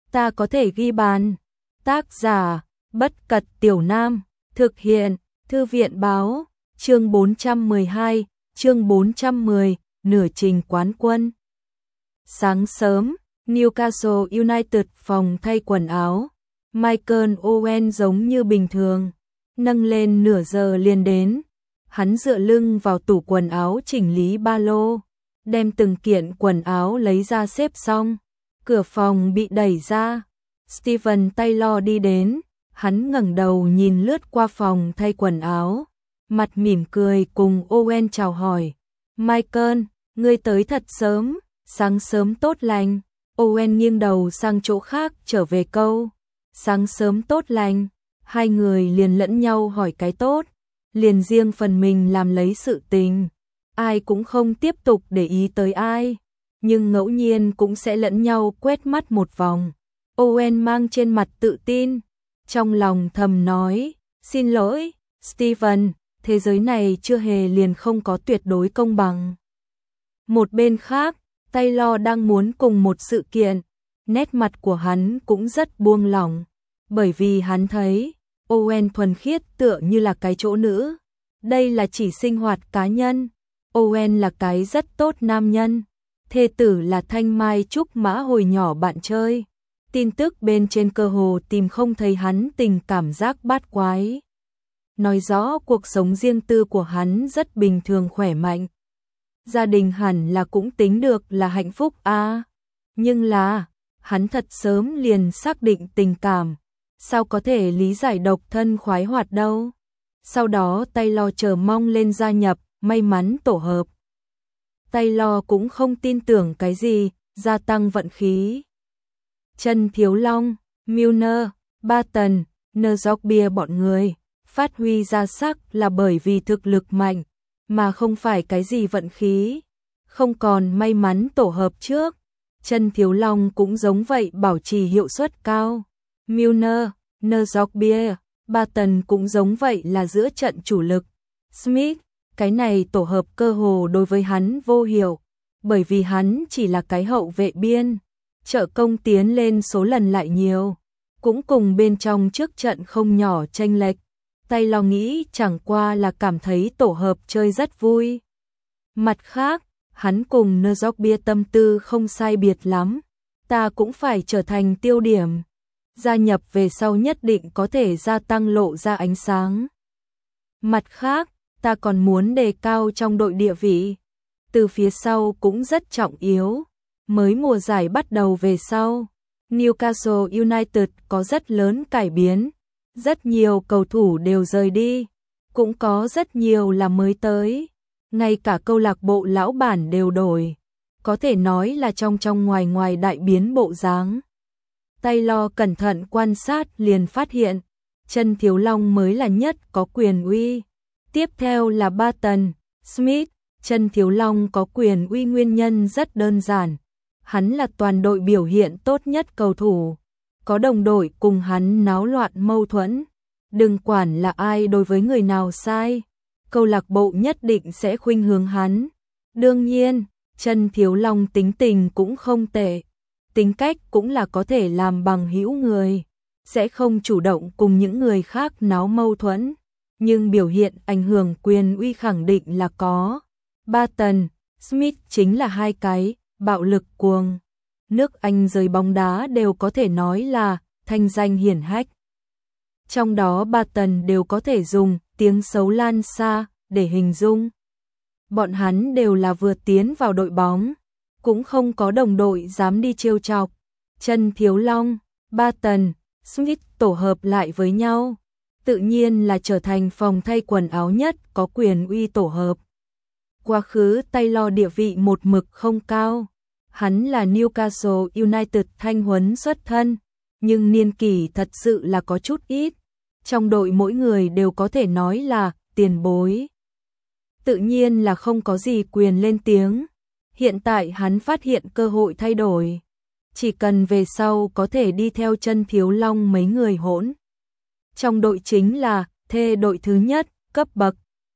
ta có thể ghi bàn. Tác giả, Bất Cật Tiểu Nam, thực hiện, Thư viện báo, chương 412, chương 410, nửa trình quán quân. Sáng sớm, Newcastle United phòng thay quần áo, Michael Owen giống như bình thường, nâng lên nửa giờ liền đến. Hắn dựa lưng vào tủ quần áo chỉnh lý ba lô, đem từng kiện quần áo lấy ra xếp xong. Cửa phòng bị đẩy ra, Steven Taylor đi đến, hắn ngẩng đầu nhìn lướt qua phòng thay quần áo, mặt mỉm cười cùng Owen chào hỏi. Michael, ngươi tới thật sớm, sáng sớm tốt lành. Owen nghiêng đầu sang chỗ khác trở về câu. Sáng sớm tốt lành, hai người liền lẫn nhau hỏi cái tốt, liền riêng phần mình làm lấy sự tình. Ai cũng không tiếp tục để ý tới ai, nhưng ngẫu nhiên cũng sẽ lẫn nhau quét mắt một vòng. Owen mang trên mặt tự tin, trong lòng thầm nói, xin lỗi, Steven, thế giới này chưa hề liền không có tuyệt đối công bằng. Một bên khác, Taylor đang muốn cùng một sự kiện, nét mặt của hắn cũng rất buông lỏng, bởi vì hắn thấy, Owen thuần khiết tựa như là cái chỗ nữ. Đây là chỉ sinh hoạt cá nhân. Owen là cái rất tốt nam nhân. Thê tử là thanh mai trúc mã hồi nhỏ bạn chơi. Tin tức bên trên cơ hồ tìm không thấy hắn tình cảm giác bát quái. Nói rõ cuộc sống riêng tư của hắn rất bình thường khỏe mạnh. Gia đình hẳn là cũng tính được là hạnh phúc à. Nhưng là, hắn thật sớm liền xác định tình cảm. Sao có thể lý giải độc thân khoái hoạt đâu. Sau đó Taylor chờ mong lên gia nhập, may mắn tổ hợp. Taylor cũng không tin tưởng cái gì, gia tăng vận khí. Trần Thiếu Long, Milner, Barton, Njorkaeff bọn người, phát huy ra sắc là bởi vì thực lực mạnh, mà không phải cái gì vận khí. Không còn may mắn tổ hợp trước, Trần Thiếu Long cũng giống vậy bảo trì hiệu suất cao. Milner, Njorkaeff, Barton cũng giống vậy là giữa trận chủ lực. Smith, cái này tổ hợp cơ hồ đối với hắn vô hiệu, bởi vì hắn chỉ là cái hậu vệ biên, trợ công tiến lên số lần lại nhiều, cũng cùng bên trong trước trận không nhỏ chênh lệch. Taylor nghĩ chẳng qua là cảm thấy tổ hợp chơi rất vui. Mặt khác, hắn cùng Njorkaeff tâm tư không sai biệt lắm, ta cũng phải trở thành tiêu điểm. Gia nhập về sau nhất định có thể gia tăng lộ ra ánh sáng. Mặt khác, ta còn muốn đề cao trong đội địa vị. Từ phía sau cũng rất trọng yếu. Mới mùa giải bắt đầu về sau, Newcastle United có rất lớn cải biến. Rất nhiều cầu thủ đều rời đi. Cũng có rất nhiều là mới tới. Ngay cả câu lạc bộ lão bản đều đổi. Có thể nói là trong ngoài ngoài đại biến bộ dáng. Taylor cẩn thận quan sát liền phát hiện, Trần Thiếu Long mới là nhất có quyền uy. Tiếp theo là Barton, Smith. Trần Thiếu Long có quyền uy nguyên nhân rất đơn giản. Hắn là toàn đội biểu hiện tốt nhất cầu thủ. Có đồng đội cùng hắn náo loạn mâu thuẫn. Đừng quản là ai đối với người nào sai. Câu lạc bộ nhất định sẽ khuynh hướng hắn. Đương nhiên, Trần Thiếu Long tính tình cũng không tệ. Tính cách cũng là có thể làm bằng hữu người, sẽ không chủ động cùng những người khác náo mâu thuẫn, nhưng biểu hiện ảnh hưởng quyền uy khẳng định là có. Barton, Smith chính là hai cái bạo lực cuồng. Nước Anh giới bóng đá đều có thể nói là thanh danh hiển hách. Trong đó Barton đều có thể dùng tiếng xấu lan xa để hình dung. Bọn hắn đều là vừa tiến vào đội bóng, cũng không có đồng đội dám đi trêu chọc. Trần Thiếu Long, Barton, Smith tổ hợp lại với nhau, tự nhiên là trở thành phòng thay quần áo nhất có quyền uy tổ hợp. Quá khứ Taylor địa vị một mực không cao, hắn là Newcastle United thanh huấn xuất thân, nhưng niên kỷ thật sự là có chút ít. Trong đội mỗi người đều có thể nói là tiền bối. Tự nhiên là không có gì quyền lên tiếng. Hiện tại hắn phát hiện cơ hội thay đổi. Chỉ cần về sau có thể đi theo Trần Thiếu Long mấy người hỗn. Trong đội chính là thê đội thứ nhất, cấp bậc.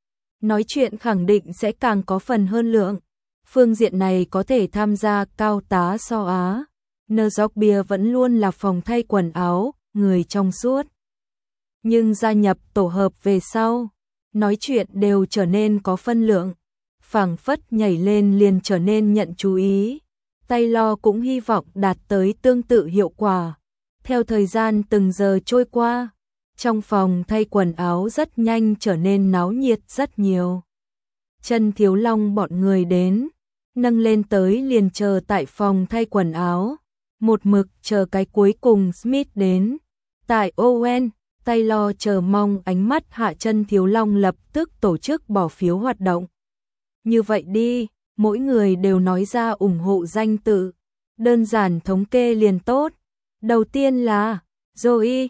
Nói chuyện khẳng định sẽ càng có phần hơn lượng. Phương diện này có thể tham gia cao tá so Á. Nzogbia vẫn luôn là phòng thay quần áo, người trong suốt. Nhưng gia nhập tổ hợp về sau, nói chuyện đều trở nên có phân lượng, phảng phất nhảy lên liền trở nên nhận chú ý. Taylor cũng hy vọng đạt tới tương tự hiệu quả. Theo thời gian từng giờ trôi qua, trong phòng thay quần áo rất nhanh trở nên náo nhiệt rất nhiều. Chân Thiếu Long bọn người đến, nâng lên tới liền chờ tại phòng thay quần áo, một mực chờ cái cuối cùng Smith đến. Tại Owen, Taylor chờ mong ánh mắt hạ Chân Thiếu Long lập tức tổ chức bỏ phiếu hoạt động. Như vậy đi, mỗi người đều nói ra ủng hộ danh tự, đơn giản thống kê liền tốt. Đầu tiên là Joey,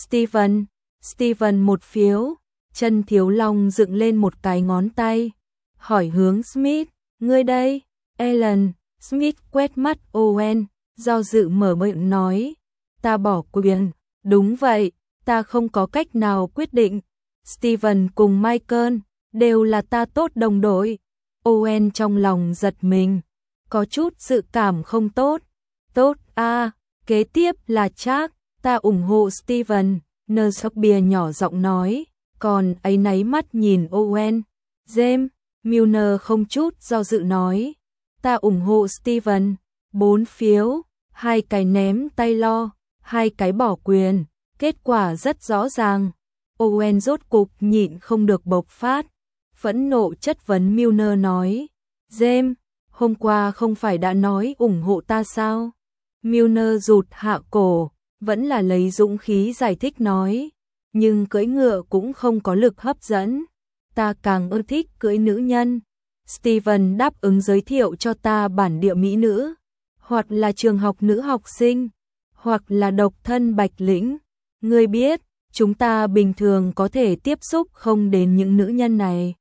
Steven 1 phiếu. Chân Thiếu Long dựng lên một cái ngón tay, hỏi hướng Smith, ngươi đây? Ellen. Smith quét mắt Owen, do dự mở miệng nói, ta bỏ quyền. Đúng vậy, ta không có cách nào quyết định. Steven cùng Michael đều là ta tốt đồng đội. Owen trong lòng giật mình, có chút dự cảm không tốt. Tốt a, kế tiếp là Jack, ta ủng hộ Steven. Nzogbia nhỏ giọng nói, còn ấy náy mắt nhìn Owen. James. Milner không chút do dự nói, ta ủng hộ Steven. 4 phiếu, 2 cái ném Taylor, 2 cái bỏ quyền. Kết quả rất rõ ràng. Owen rốt cục nhịn không được bộc phát, phẫn nộ chất vấn Milner nói, James, hôm qua không phải đã nói ủng hộ ta sao? Milner rụt hạ cổ, vẫn là lấy dũng khí giải thích nói, nhưng cưỡi ngựa cũng không có lực hấp dẫn, ta càng ưa thích cưỡi nữ nhân. Steven đáp ứng giới thiệu cho ta bản địa mỹ nữ, hoặc là trường học nữ học sinh, hoặc là độc thân bạch lĩnh. Ngươi biết, chúng ta bình thường có thể tiếp xúc không đến những nữ nhân này.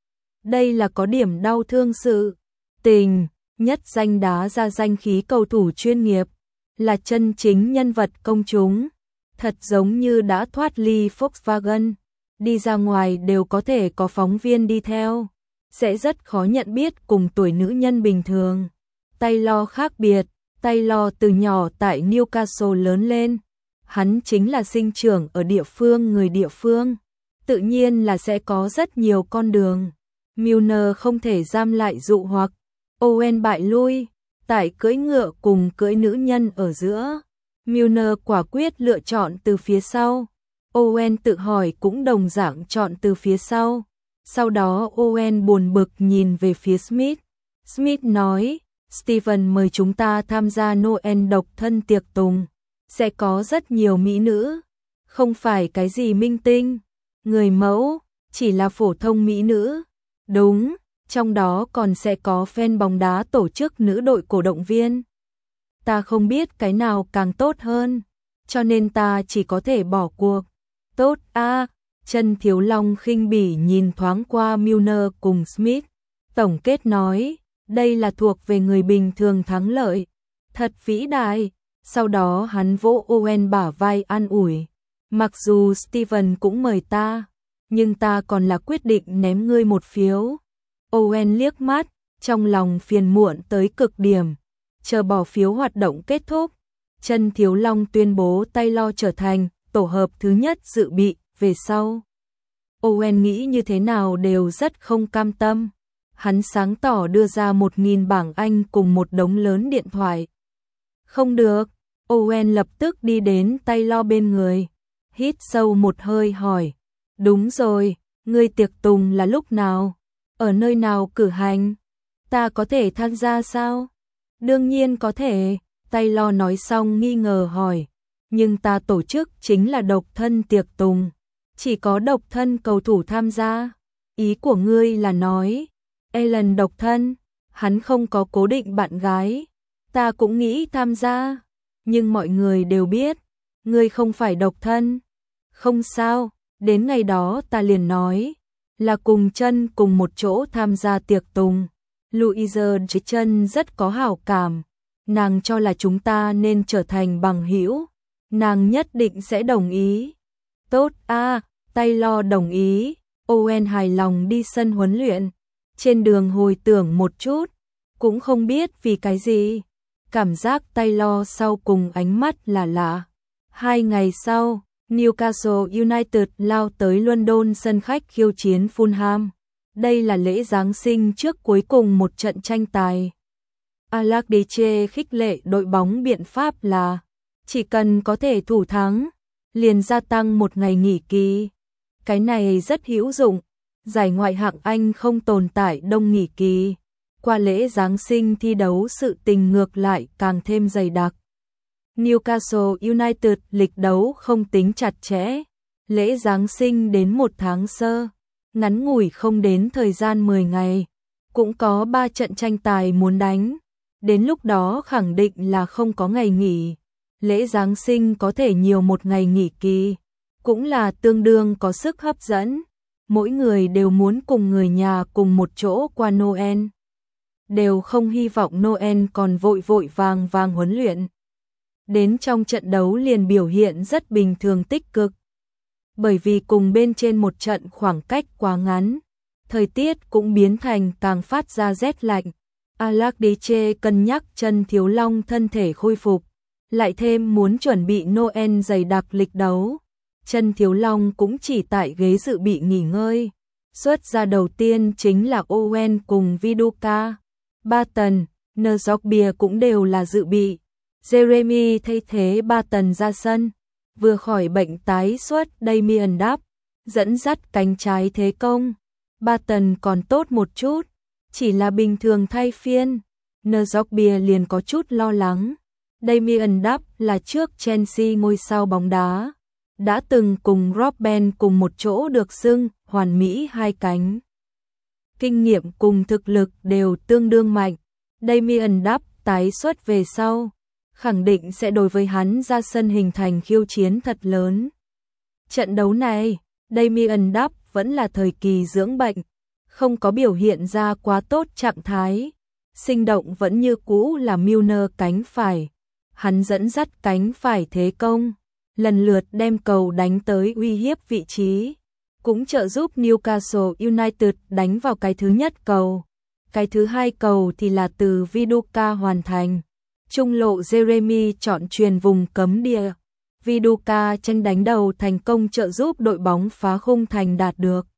Đây là có điểm đau thương sự tình, nhất danh đá ra danh khí cầu thủ chuyên nghiệp, là chân chính nhân vật công chúng, thật giống như đã thoát ly Volkswagen, đi ra ngoài đều có thể có phóng viên đi theo, sẽ rất khó nhận biết cùng tuổi nữ nhân bình thường. Taylor khác biệt, Taylor từ nhỏ tại Newcastle lớn lên, hắn chính là sinh trưởng ở địa phương người địa phương, tự nhiên là sẽ có rất nhiều con đường. Milner không thể giam lại dụ hoặc, Owen bại lui, tại cưỡi ngựa cùng cưỡi nữ nhân ở giữa. Milner quả quyết lựa chọn từ phía sau, Owen tự hỏi cũng đồng dạng chọn từ phía sau. Sau đó Owen buồn bực nhìn về phía Smith. Smith nói, Steven mời chúng ta tham gia Noel độc thân tiệc tùng, sẽ có rất nhiều mỹ nữ, không phải cái gì minh tinh, người mẫu, chỉ là phổ thông mỹ nữ. Đúng, trong đó còn sẽ có fan bóng đá tổ chức nữ đội cổ động viên. Ta không biết cái nào càng tốt hơn, cho nên ta chỉ có thể bỏ cuộc. Tốt a. Chân Thiếu Long khinh bỉ nhìn thoáng qua Milner cùng Smith, tổng kết nói, đây là thuộc về người bình thường thắng lợi, thật vĩ đại. Sau đó hắn vỗ Owen bả vai an ủi, mặc dù Steven cũng mời ta, nhưng ta còn là quyết định ném ngươi 1 phiếu. Owen liếc mắt, trong lòng phiền muộn tới cực điểm, chờ bỏ phiếu hoạt động kết thúc. Chân Thiếu Long tuyên bố Taylor trở thành tổ hợp thứ nhất dự bị. Về sau, Owen nghĩ như thế nào đều rất không cam tâm. Hắn sáng tỏ đưa ra 1.000 bảng Anh cùng một đống lớn điện thoại. Không được, Owen lập tức đi đến Taylor bên người, hít sâu một hơi hỏi, đúng rồi, ngươi tiệc tùng là lúc nào? Ở nơi nào cử hành? Ta có thể tham gia sao? Đương nhiên có thể, Taylor nói xong nghi ngờ hỏi, nhưng ta tổ chức chính là độc thân tiệc tùng, chỉ có độc thân cầu thủ tham gia. Ý của ngươi là nói, Ellen độc thân, hắn không có cố định bạn gái. Ta cũng nghĩ tham gia, nhưng mọi người đều biết, ngươi không phải độc thân. Không sao, đến ngày đó ta liền nói, là cùng Chân cùng một chỗ tham gia tiệc tùng. Louise Chân rất có hảo cảm, nàng cho là chúng ta nên trở thành bằng hữu, nàng nhất định sẽ đồng ý. Tốt a, Taylor đồng ý. Owen hài lòng đi sân huấn luyện, trên đường hồi tưởng một chút, cũng không biết vì cái gì, cảm giác tay lo sau cùng ánh mắt là lạ. 2 ngày sau, Newcastle United lao tới London sân khách khiêu chiến Fulham. Đây là lễ Giáng sinh trước cuối cùng một trận tranh tài. Allardyce khích lệ đội bóng biện pháp là chỉ cần có thể thủ thắng, liền gia tăng một ngày nghỉ kỳ. Cái này rất hữu dụng, giải ngoại hạng Anh không tồn tại đông nghỉ kỳ. Qua lễ Giáng sinh thi đấu sự tình ngược lại càng thêm dày đặc. Newcastle United lịch đấu không tính chặt chẽ, lễ Giáng sinh đến 1 tháng sơ, ngắn ngủi không đến thời gian 10 ngày, cũng có 3 trận tranh tài muốn đánh, đến lúc đó khẳng định là không có ngày nghỉ. Lễ Giáng sinh có thể nhiều một ngày nghỉ kỳ, cũng là tương đương có sức hấp dẫn, mỗi người đều muốn cùng người nhà cùng một chỗ qua Noel, đều không hy vọng Noel còn vội vội vàng vàng huấn luyện. Đến trong trận đấu liền biểu hiện rất bình thường tích cực. Bởi vì cùng bên trên một trận khoảng cách quá ngắn, thời tiết cũng biến thành càng phát ra rét lạnh. Allardyce cân nhắc chân Thiếu Long thân thể khôi phục, lại thêm muốn chuẩn bị Noel dày đặc lịch đấu. Chân Thiếu Long cũng chỉ tại ghế dự bị nghỉ ngơi. Xuất ra đầu tiên chính là Owen cùng Viduka. Barton, Njorkaeff cũng đều là dự bị. Jeremy thay thế Barton ra sân. Vừa khỏi bệnh tái xuất Damien Duff, dẫn dắt cánh trái thế công. Barton còn tốt một chút, chỉ là bình thường thay phiên. Njorkaeff liền có chút lo lắng. Damien Duff là trước Chelsea ngôi sao bóng đá, đã từng cùng Robben cùng một chỗ được xưng hoàn mỹ hai cánh. Kinh nghiệm cùng thực lực đều tương đương mạnh. Damien Duff tái xuất về sau, khẳng định sẽ đối với hắn ra sân hình thành khiêu chiến thật lớn. Trận đấu này, Damien Duff vẫn là thời kỳ dưỡng bệnh, không có biểu hiện ra quá tốt trạng thái. Sinh động vẫn như cũ là Milner cánh phải. Hắn dẫn dắt cánh phải thế công, lần lượt đem cầu đánh tới uy hiếp vị trí, cũng trợ giúp Newcastle United đánh vào cái thứ nhất cầu. Cái thứ hai cầu thì là từ Viduka hoàn thành. Trung lộ Jeremy chọn chuyền vùng cấm địa. Viduka tranh đánh đầu thành công trợ giúp đội bóng phá khung thành đạt được.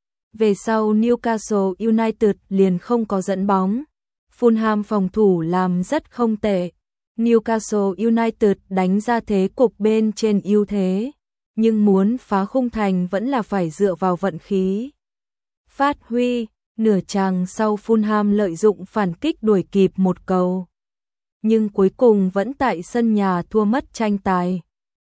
Về sau Newcastle United liền không có dẫn bóng. Fulham phòng thủ làm rất không tệ. Newcastle United đánh ra thế cục bên trên ưu thế, nhưng muốn phá khung thành vẫn là phải dựa vào vận khí. Phát huy, nửa chàng sau Fulham lợi dụng phản kích đuổi kịp một cầu. Nhưng cuối cùng vẫn tại sân nhà thua mất tranh tài.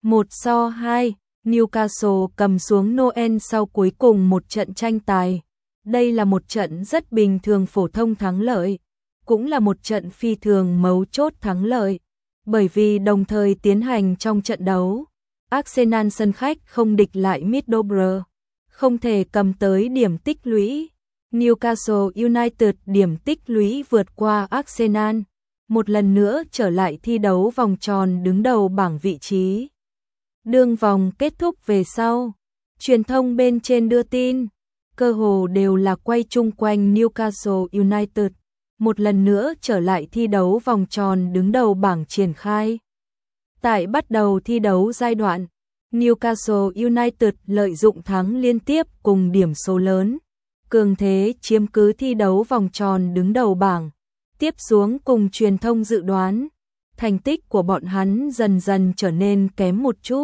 1-2, Newcastle cầm xuống Noel sau cuối cùng một trận tranh tài. Đây là một trận rất bình thường phổ thông thắng lợi, cũng là một trận phi thường mấu chốt thắng lợi. Bởi vì đồng thời tiến hành trong trận đấu, Arsenal sân khách không địch lại Middlesbrough, không thể cầm tới điểm tích lũy. Newcastle United điểm tích lũy vượt qua Arsenal, một lần nữa trở lại thi đấu vòng tròn đứng đầu bảng vị trí. Đương vòng kết thúc về sau, truyền thông bên trên đưa tin, cơ hồ đều là quay chung quanh Newcastle United, một lần nữa trở lại thi đấu vòng tròn đứng đầu bảng triển khai. Tại bắt đầu thi đấu giai đoạn, Newcastle United lợi dụng thắng liên tiếp cùng điểm số lớn, cường thế chiếm cứ thi đấu vòng tròn đứng đầu bảng. Tiếp xuống cùng truyền thông dự đoán, thành tích của bọn hắn dần dần trở nên kém một chút.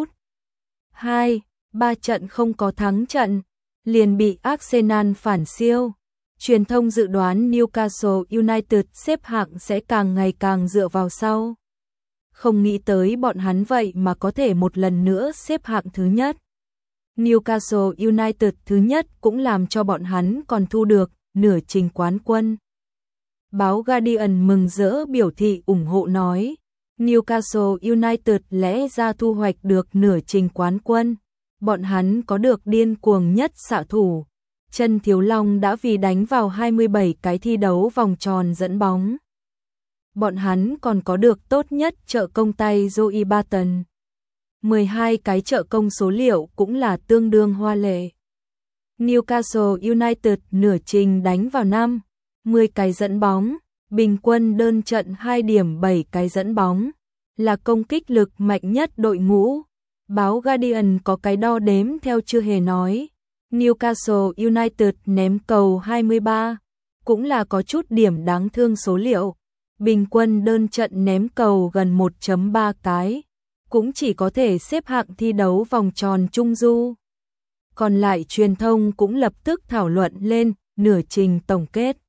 2-3 trận không có thắng trận, liền bị Arsenal phản siêu. Truyền thông dự đoán Newcastle United xếp hạng sẽ càng ngày càng dựa vào sau. Không nghĩ tới bọn hắn vậy mà có thể một lần nữa xếp hạng thứ nhất. Newcastle United thứ nhất cũng làm cho bọn hắn còn thu được nửa trình quán quân. Báo Guardian mừng rỡ biểu thị ủng hộ nói, Newcastle United lẽ ra thu hoạch được nửa trình quán quân. Bọn hắn có được điên cuồng nhất xạ thủ. Chân Thiếu Long đã vì đánh vào 27 cái thi đấu vòng tròn dẫn bóng. Bọn hắn còn có được tốt nhất trợ công tay Joey Barton. 12 cái trợ công số liệu cũng là tương đương hoa lệ. Newcastle United nửa trình đánh vào 10 cái dẫn bóng, bình quân đơn trận 2.7 cái dẫn bóng, là công kích lực mạnh nhất đội ngũ. Báo Guardian có cái đo đếm theo chưa hề nói. Newcastle United ném cầu 23, cũng là có chút điểm đáng thương số liệu. Bình quân đơn trận ném cầu gần 1.3 cái, cũng chỉ có thể xếp hạng thi đấu vòng tròn trung du. Còn lại truyền thông cũng lập tức thảo luận lên nửa trình tổng kết.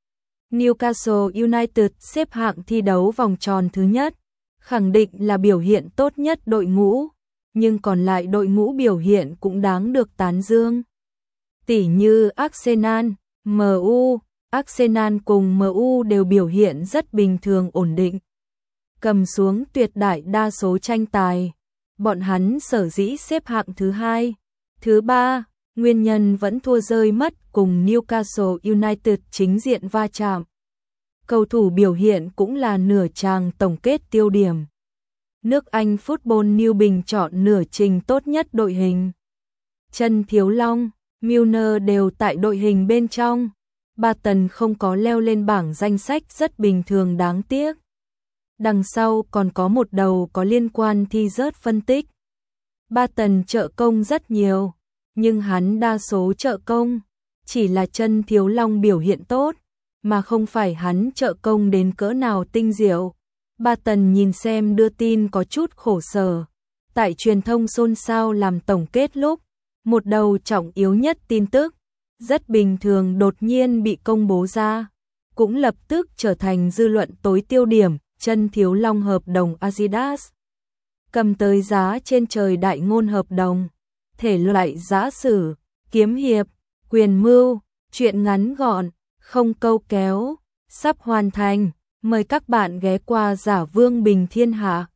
Newcastle United xếp hạng thi đấu vòng tròn thứ nhất, khẳng định là biểu hiện tốt nhất đội ngũ, nhưng còn lại đội ngũ biểu hiện cũng đáng được tán dương. Tỉ như Arsenal, MU, Arsenal cùng MU đều biểu hiện rất bình thường ổn định. Cầm xuống tuyệt đại đa số tranh tài, bọn hắn sở dĩ xếp hạng thứ hai, thứ ba, nguyên nhân vẫn thua rơi mất cùng Newcastle United chính diện va chạm. Cầu thủ biểu hiện cũng là nửa trang tổng kết tiêu điểm. Nước Anh Football News bình chọn nửa trình tốt nhất đội hình. Trần Thiếu Long, Milner đều tại đội hình bên trong. Barton không có leo lên bảng danh sách rất bình thường đáng tiếc. Đằng sau còn có một đầu có liên quan thi rớt phân tích. Barton trợ công rất nhiều, nhưng hắn đa số trợ công chỉ là Trần Thiếu Long biểu hiện tốt, mà không phải hắn trợ công đến cỡ nào tinh diệu. Barton nhìn xem đưa tin có chút khổ sở. Tại truyền thông xôn xao làm tổng kết lúc, một đầu trọng yếu nhất tin tức, rất bình thường đột nhiên bị công bố ra, cũng lập tức trở thành dư luận tối tiêu điểm. Trần Thiếu Long hợp đồng Adidas, cầm tới giá trên trời đại ngôn hợp đồng, thể loại giã sử, kiếm hiệp, quyền mưu, truyện ngắn gọn, không câu kéo, sắp hoàn thành, mời các bạn ghé qua Giả Vương Bình Thiên Hạ.